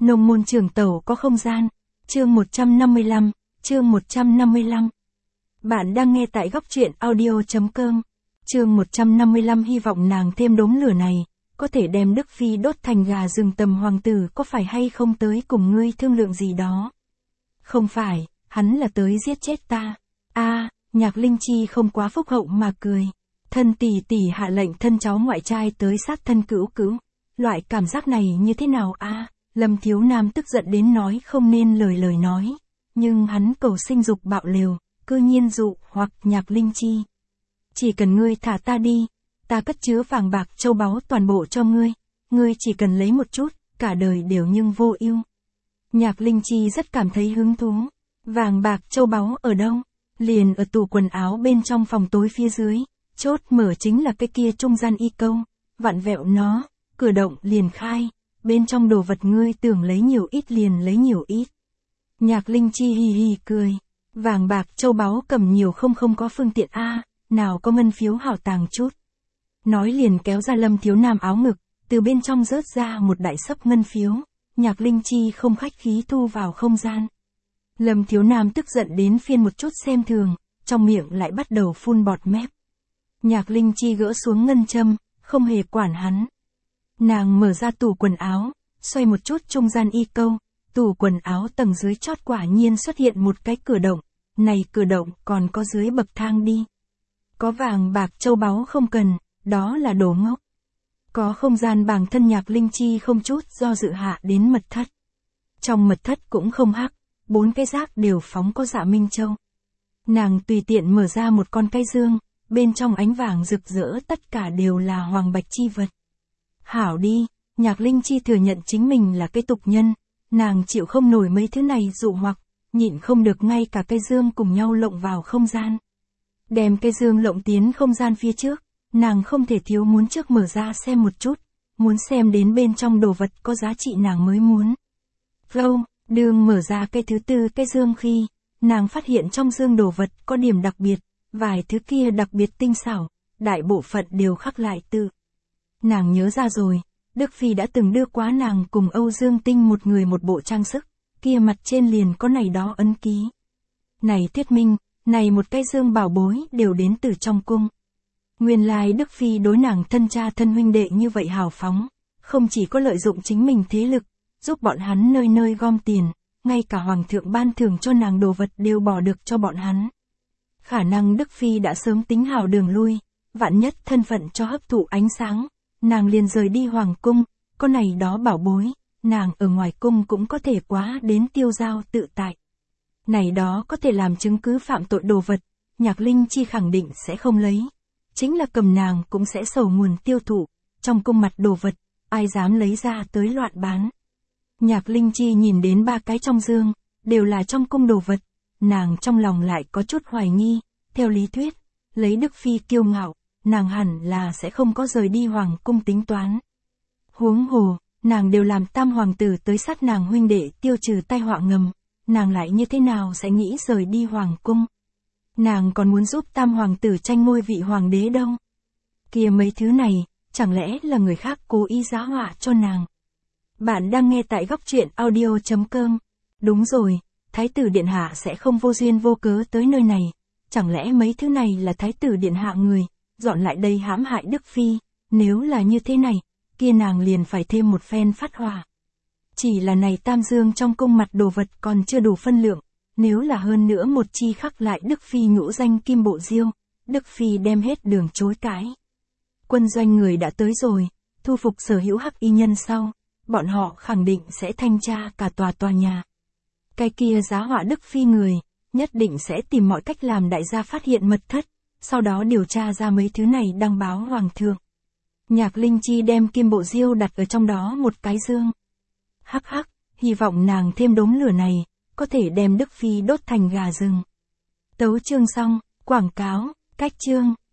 Nông môn trường tẩu có không gian. Chương 155, chương 155. Bạn đang nghe tại góc truyện audio.com. Chương 155 hy vọng nàng thêm đốm lửa này, có thể đem Đức Phi đốt thành gà rừng tầm hoàng tử có phải hay không tới cùng ngươi thương lượng gì đó. Không phải, hắn là tới giết chết ta. Nhạc Linh Chi không quá phúc hậu mà cười. Thân tỷ tỷ hạ lệnh thân cháu ngoại trai tới sát thân cữu cữu. Loại cảm giác này như thế nào Lâm Thiếu Nam tức giận đến nói không nên lời nói. Nhưng hắn cầu sinh dục bạo liều, cư nhiên dụ hoặc Nhạc Linh Chi. Chỉ cần ngươi thả ta đi, ta cất chứa vàng bạc châu báu toàn bộ cho ngươi chỉ cần lấy một chút, cả đời đều nhưng vô ưu. Nhạc Linh Chi rất cảm thấy hứng thú. Vàng bạc châu báu ở đâu? Liền ở tủ quần áo bên trong phòng tối phía dưới, chốt mở chính là cái kia trung gian y câu, vặn vẹo nó, cửa động liền khai, bên trong đồ vật ngươi tưởng lấy nhiều ít liền lấy nhiều ít. Nhạc Linh Chi hì hì cười, vàng bạc châu báu cầm nhiều không có phương tiện nào có ngân phiếu hảo tàng chút. Nói liền kéo ra Lâm Thiếu Nam áo ngực, từ bên trong rớt ra một đại xấp ngân phiếu, Nhạc Linh Chi không khách khí thu vào không gian. Lâm Thiếu Nam tức giận đến phiên một chút xem thường, trong miệng lại bắt đầu phun bọt mép. Nhạc Linh Chi gỡ xuống ngân châm, không hề quản hắn. Nàng mở ra tủ quần áo, xoay một chút trung gian y câu, tủ quần áo tầng dưới chót quả nhiên xuất hiện một cái cửa động, này cửa động còn có dưới bậc thang đi. Có vàng bạc châu báu không cần, đó là đồ ngốc. Có không gian bản thân Nhạc Linh Chi không chút do dự hạ đến mật thất. Trong mật thất cũng không hắc, 4 cái rác đều phóng có dạ minh châu. Nàng tùy tiện mở ra một con cái dương, bên trong ánh vàng rực rỡ tất cả đều là hoàng bạch chi vật. Hảo đi, Nhạc Linh Chi thừa nhận chính mình là cái tục nhân, nàng chịu không nổi mấy thứ này dụ hoặc, nhịn không được ngay cả cái dương cùng nhau lộng vào không gian. Đem cái dương lộng tiến không gian phía trước, nàng không thể thiếu muốn trước mở ra xem một chút, muốn xem đến bên trong đồ vật có giá trị nàng mới muốn. Đường mở ra cái thứ tư cái dương khi, nàng phát hiện trong dương đồ vật có điểm đặc biệt, vài thứ kia đặc biệt tinh xảo, đại bộ phận đều khắc lại tự. Nàng nhớ ra rồi, Đức Phi đã từng đưa quá nàng cùng Âu Dương Tinh một người một bộ trang sức, kia mặt trên liền có này đó ấn ký. Này thuyết minh, này một cái dương bảo bối đều đến từ trong cung. Nguyên lai Đức Phi đối nàng thân cha thân huynh đệ như vậy hào phóng, không chỉ có lợi dụng chính mình thế lực, giúp bọn hắn nơi nơi gom tiền, ngay cả hoàng thượng ban thưởng cho nàng đồ vật đều bỏ được cho bọn hắn. Khả năng Đức Phi đã sớm tính hảo đường lui, vạn nhất thân phận cho hấp thụ ánh sáng, nàng liền rời đi hoàng cung, có này đó bảo bối, nàng ở ngoài cung cũng có thể quá đến tiêu dao tự tại. Này đó có thể làm chứng cứ phạm tội đồ vật, Nhạc Linh Chi khẳng định sẽ không lấy. Chính là cầm nàng cũng sẽ sầu nguồn tiêu thụ, trong cung mặt đồ vật, ai dám lấy ra tới loạn bán. Nhạc Linh Chi nhìn đến 3 cái trong dương, đều là trong cung đồ vật, nàng trong lòng lại có chút hoài nghi, theo lý thuyết, lấy Đức Phi kiêu ngạo, nàng hẳn là sẽ không có rời đi hoàng cung tính toán. Huống hồ, nàng đều làm tam hoàng tử tới sát nàng huynh đệ tiêu trừ tai họa ngầm, nàng lại như thế nào sẽ nghĩ rời đi hoàng cung. Nàng còn muốn giúp tam hoàng tử tranh ngôi vị hoàng đế đâu. Kia mấy thứ này, chẳng lẽ là người khác cố ý giá họa cho nàng. Bạn đang nghe tại góc truyện audio.com. Đúng rồi, Thái tử Điện Hạ sẽ không vô duyên vô cớ tới nơi này. Chẳng lẽ mấy thứ này là Thái tử Điện Hạ người, dọn lại đây hãm hại Đức Phi. Nếu là như thế này, kia nàng liền phải thêm một phen phát hỏa. Chỉ là này tam dương trong cung mặt đồ vật còn chưa đủ phân lượng. Nếu là hơn nữa một chi khắc lại Đức Phi nhũ danh Kim Bộ Diêu, Đức Phi đem hết đường chối cãi. Quân doanh người đã tới rồi, thu phục sở hữu hắc y nhân sau, bọn họ khẳng định sẽ thanh tra cả tòa nhà. Cái kia giá họa Đức Phi người, nhất định sẽ tìm mọi cách làm đại gia phát hiện mật thất, sau đó điều tra ra mấy thứ này đăng báo hoàng thượng. Nhạc Linh Chi đem Kim Bộ Diêu đặt ở trong đó một cái dương. Hắc, hy vọng nàng thêm đốm lửa này, có thể đem Đức Phi đốt thành gà rừng. Tấu chương xong, quảng cáo, cách chương.